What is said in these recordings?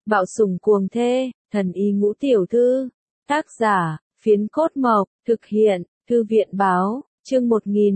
Bạo sủng cuồng thê, thần y ngũ tiểu thư. Tác giả, Phiến Cốt Mộc, thực hiện, Thư viện báo, chương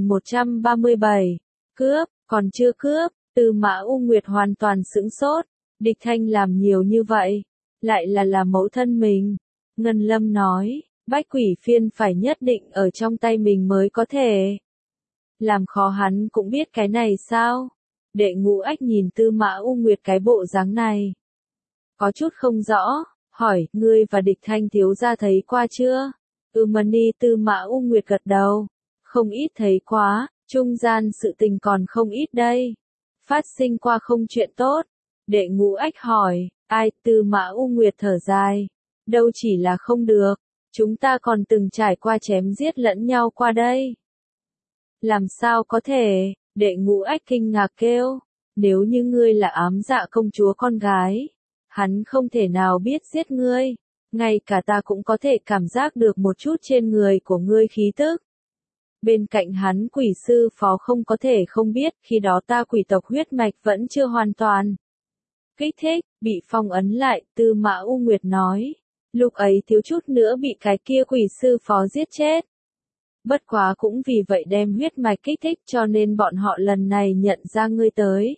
1137. Cướp, còn chưa cướp, Tư Mã U Nguyệt hoàn toàn sững sốt. Địch Thanh làm nhiều như vậy, lại là mẫu thân mình. Ngân Lâm nói, Bách Quỷ Phiên phải nhất định ở trong tay mình mới có thể. Làm khó hắn cũng biết cái này sao? Đệ Ngũ Ách nhìn Tư Mã U Nguyệt cái bộ dáng này. Có chút không rõ, hỏi, ngươi và Địch Thanh thiếu gia thấy qua chưa? Mani Tư Mã U Nguyệt gật đầu. Không ít thấy quá, trung gian sự tình còn không ít đây. Phát sinh qua không chuyện tốt. Đệ Ngũ Ách hỏi, ai? Tư Mã U Nguyệt thở dài. Đâu chỉ là không được, chúng ta còn từng trải qua chém giết lẫn nhau qua đây. Làm sao có thể? Đệ Ngũ Ách kinh ngạc kêu. Nếu như ngươi là ám dạ công chúa con gái, hắn không thể nào biết giết ngươi. Ngay cả ta cũng có thể cảm giác được một chút trên người của ngươi khí tức. Bên cạnh hắn quỷ sư phó không có thể không biết, khi đó ta quỷ tộc huyết mạch vẫn chưa hoàn toàn kích thích, bị phong ấn lại, Tư Mã U Nguyệt nói. Lúc ấy thiếu chút nữa bị cái kia quỷ sư phó giết chết. Bất quá cũng vì vậy đem huyết mạch kích thích cho nên bọn họ lần này nhận ra ngươi tới.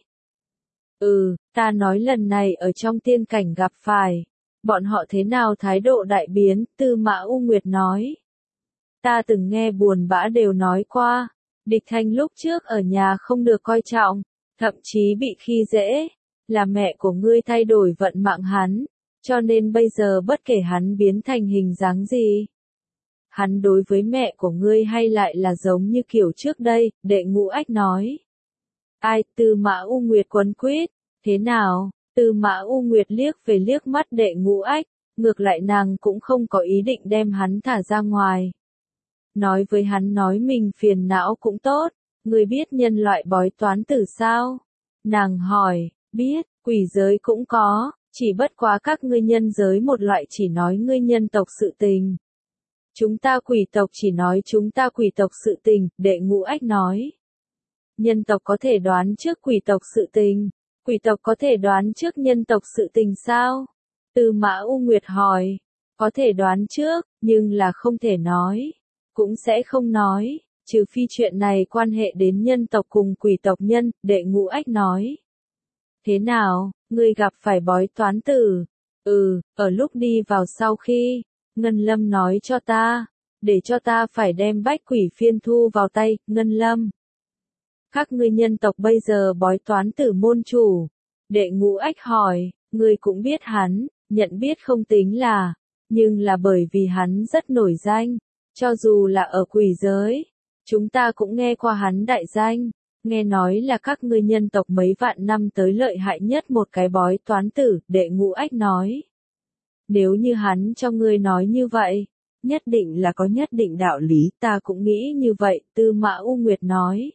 Ta nói lần này ở trong tiên cảnh gặp phải. Bọn họ thế nào thái độ đại biến, Tư Mã U Nguyệt nói. Ta từng nghe buồn bã đều nói qua. Địch Thanh lúc trước ở nhà không được coi trọng, thậm chí bị khi dễ. Là mẹ của ngươi thay đổi vận mạng hắn, cho nên bây giờ bất kể hắn biến thành hình dáng gì. Hắn đối với mẹ của ngươi hay lại là giống như kiểu trước đây, Đệ Ngũ Ách nói. Ai? Tư Mã U Nguyệt quấn quýt. Thế nào? Tư Mã U Nguyệt liếc về liếc mắt Đệ Ngũ Ách, ngược lại nàng cũng không có ý định đem hắn thả ra ngoài. Nói với hắn nói mình phiền não cũng tốt, ngươi biết nhân loại bói toán tử sao? Nàng hỏi, biết, quỷ giới cũng có, chỉ bất quá các ngươi nhân giới một loại chỉ nói ngươi nhân tộc sự tình. Chúng ta quỷ tộc chỉ nói chúng ta quỷ tộc sự tình, Đệ Ngũ Ách nói. Nhân tộc có thể đoán trước quỷ tộc sự tình, quỷ tộc có thể đoán trước nhân tộc sự tình sao? Tư Mã U Nguyệt hỏi, có thể đoán trước, nhưng là không thể nói, cũng sẽ không nói, trừ phi chuyện này quan hệ đến nhân tộc cùng quỷ tộc nhân, Đệ Ngũ Ách nói. Thế nào, ngươi gặp phải bói toán tử? Ở lúc đi vào sau khi, Ngân Lâm nói cho ta, để cho ta phải đem Bách Quỷ Phiên thu vào tay, Ngân Lâm. Các ngươi nhân tộc bây giờ bói toán tử môn chủ. Đệ Ngũ Ách hỏi, ngươi cũng biết hắn, nhận biết không tính là, nhưng là bởi vì hắn rất nổi danh, cho dù là ở quỷ giới, chúng ta cũng nghe qua hắn đại danh, nghe nói là các ngươi nhân tộc mấy vạn năm tới lợi hại nhất một cái bói toán tử, Đệ Ngũ Ách nói. Nếu như hắn cho ngươi nói như vậy, nhất định là có nhất định đạo lý, ta cũng nghĩ như vậy, Tư Mã U Nguyệt nói.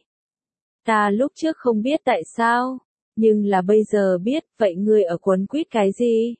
Ta lúc trước không biết tại sao, nhưng là bây giờ biết, vậy ngươi ở quấn quýt cái gì?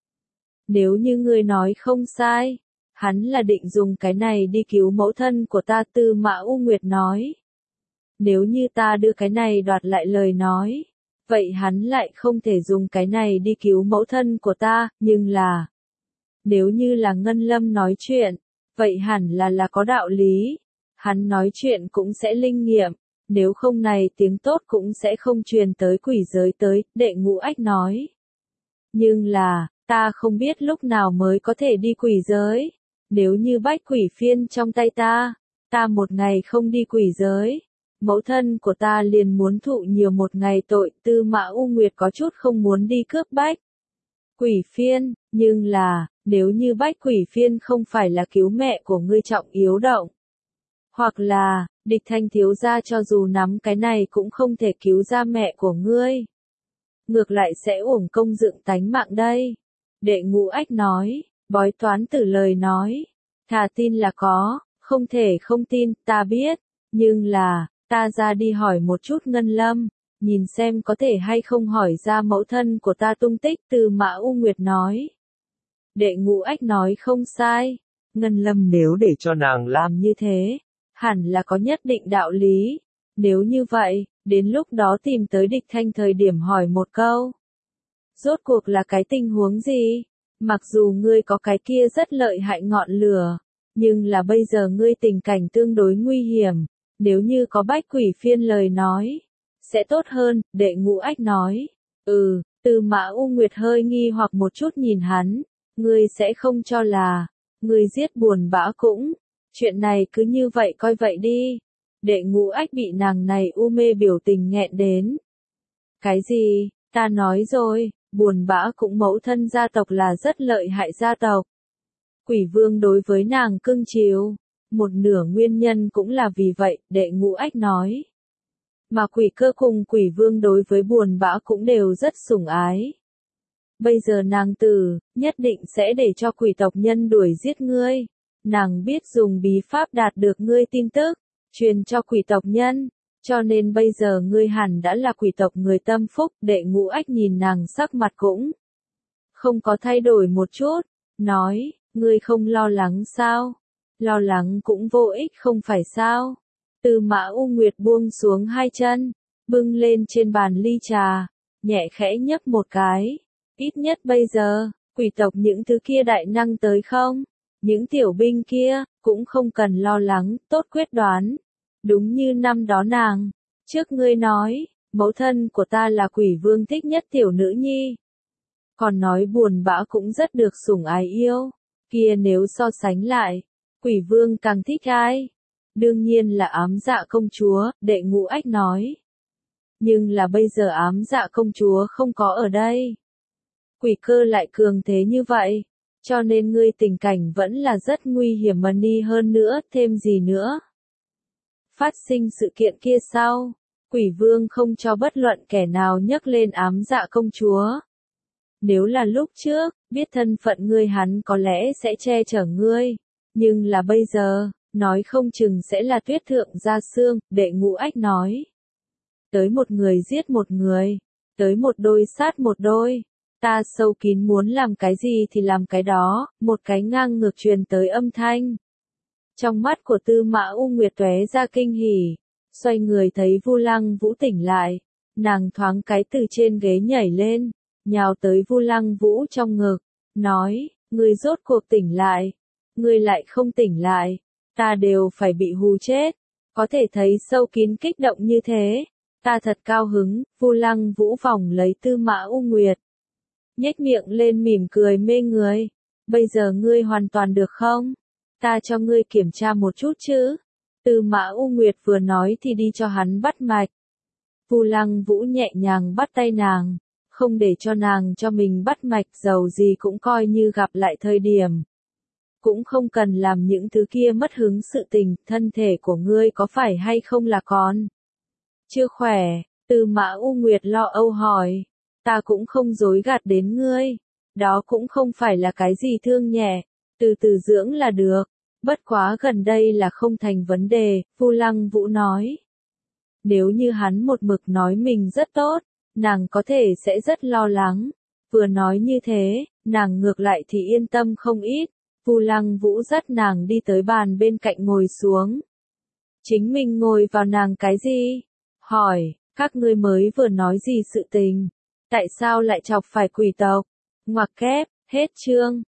Nếu như ngươi nói không sai, hắn là định dùng cái này đi cứu mẫu thân của ta, Tư Mã U Nguyệt nói. Nếu như ta đưa cái này đoạt lại lời nói, vậy hắn lại không thể dùng cái này đi cứu mẫu thân của ta, nhưng là, nếu như là Ngân Lâm nói chuyện, vậy hẳn là có đạo lý, hắn nói chuyện cũng sẽ linh nghiệm, nếu không này tiếng tốt cũng sẽ không truyền tới quỷ giới tới, Đệ Ngũ Ách nói. Nhưng là, ta không biết lúc nào mới có thể đi quỷ giới, nếu như Bách Quỷ Phiên trong tay ta một ngày không đi quỷ giới, mẫu thân của ta liền muốn thụ nhiều một ngày tội, Tư Mã U Nguyệt có chút không muốn đi cướp Bách Quỷ Phiên, nhưng là, nếu như Bách Quỷ Phiên không phải là cứu mẹ của ngươi trọng yếu động, hoặc là, Địch Thanh thiếu gia cho dù nắm cái này cũng không thể cứu ra mẹ của ngươi. Ngược lại sẽ uổng công dựng tánh mạng đây. Đệ Ngũ Ách nói, bói toán tử lời nói, thà tin là có, không thể không tin, ta biết, nhưng là, ta ra đi hỏi một chút Ngân Lâm, nhìn xem có thể hay không hỏi ra mẫu thân của ta tung tích, Tư Mã U Nguyệt nói. Đệ Ngũ Ách nói không sai, Ngân Lâm nếu để cho nàng làm như thế, hẳn là có nhất định đạo lý. Nếu như vậy, đến lúc đó tìm tới Địch Thanh thời điểm hỏi một câu. Rốt cuộc là cái tình huống gì? Mặc dù ngươi có cái kia rất lợi hại ngọn lửa, nhưng là bây giờ ngươi tình cảnh tương đối nguy hiểm, nếu như có bách quỷ phiên lời nói, sẽ tốt hơn, Đệ Ngũ Ách nói. Tư Mã U Nguyệt hơi nghi hoặc một chút nhìn hắn, ngươi sẽ không cho là, ngươi giết Buồn Bã cũng, chuyện này cứ như vậy coi vậy đi. Đệ Ngũ Ách bị nàng này u mê biểu tình nghẹn đến. Cái gì, ta nói rồi, Buồn Bã cũng mẫu thân gia tộc là rất lợi hại gia tộc. Quỷ vương đối với nàng cưng chiều, một nửa nguyên nhân cũng là vì vậy, Đệ Ngũ Ách nói. Mà quỷ cơ cùng quỷ vương đối với Buồn Bã cũng đều rất sủng ái. Bây giờ nàng tử, nhất định sẽ để cho quỷ tộc nhân đuổi giết ngươi. Nàng biết dùng bí pháp đạt được ngươi tin tức, truyền cho quỷ tộc nhân. Cho nên bây giờ ngươi hẳn đã là quỷ tộc người tâm phúc. Đệ Ngũ Ách nhìn nàng sắc mặt cũng không có thay đổi một chút, nói, ngươi không lo lắng sao? Lo lắng cũng vô ích không phải sao? Tư Mã U Nguyệt buông xuống hai chân, bưng lên trên bàn ly trà, nhẹ khẽ nhấp một cái. Ít nhất bây giờ, quỷ tộc những thứ kia đại năng tới không? Những tiểu binh kia, cũng không cần lo lắng, tốt quyết đoán. Đúng như năm đó nàng, trước ngươi nói, mẫu thân của ta là quỷ vương thích nhất tiểu nữ nhi. Còn nói Buồn Bã cũng rất được sủng ái yêu, kia nếu so sánh lại, quỷ vương càng thích ai? Đương nhiên là Ám Dạ công chúa, Đệ Ngũ Ách nói. Nhưng là bây giờ Ám Dạ công chúa không có ở đây. Quỷ cơ lại cường thế như vậy, cho nên ngươi tình cảnh vẫn là rất nguy hiểm mà đi hơn nữa, thêm gì nữa. Phát sinh sự kiện kia sau, quỷ vương không cho bất luận kẻ nào nhắc lên Ám Dạ công chúa. Nếu là lúc trước, biết thân phận ngươi hắn có lẽ sẽ che chở ngươi, nhưng là bây giờ, nói không chừng sẽ là tuyết thượng gia xương, Đệ Ngũ Ách nói. Tới một người giết một người, tới một đôi sát một đôi, ta sâu kín muốn làm cái gì thì làm cái đó, một cái ngang ngược truyền tới âm thanh. Trong mắt của Tư Mã U Nguyệt tóe ra kinh hỉ, xoay người thấy Vu Lăng Vũ tỉnh lại, nàng thoáng cái từ trên ghế nhảy lên, nhào tới Vu Lăng Vũ trong ngực, nói, ngươi rốt cuộc tỉnh lại, ngươi lại không tỉnh lại, ta đều phải bị hù chết, có thể thấy sâu kín kích động như thế, ta thật cao hứng. Vu Lăng Vũ vòng lấy Tư Mã U Nguyệt, nhếch miệng lên mỉm cười mê người, bây giờ ngươi hoàn toàn được không? Ta cho ngươi kiểm tra một chút chứ. Tư Mã U Nguyệt vừa nói thì đi cho hắn bắt mạch. Vu Lăng Vũ nhẹ nhàng bắt tay nàng, không để cho nàng cho mình bắt mạch, dầu gì cũng coi như gặp lại thời điểm. Cũng không cần làm những thứ kia mất hứng sự tình, thân thể của ngươi có phải hay không là còn chưa khỏe? Tư Mã U Nguyệt lo âu hỏi. Ta cũng không dối gạt đến ngươi, đó cũng không phải là cái gì thương nhẹ, từ từ dưỡng là được, bất quá gần đây là không thành vấn đề, Vu Lăng Vũ nói. Nếu như hắn một mực nói mình rất tốt, nàng có thể sẽ rất lo lắng, vừa nói như thế, nàng ngược lại thì yên tâm không ít. Vu Lăng Vũ dắt nàng đi tới bàn bên cạnh ngồi xuống. Chính mình ngồi vào nàng cái gì? Hỏi, các ngươi mới vừa nói gì sự tình? Tại sao lại chọc phải quỷ tộc? Ngoặc kép, hết chương.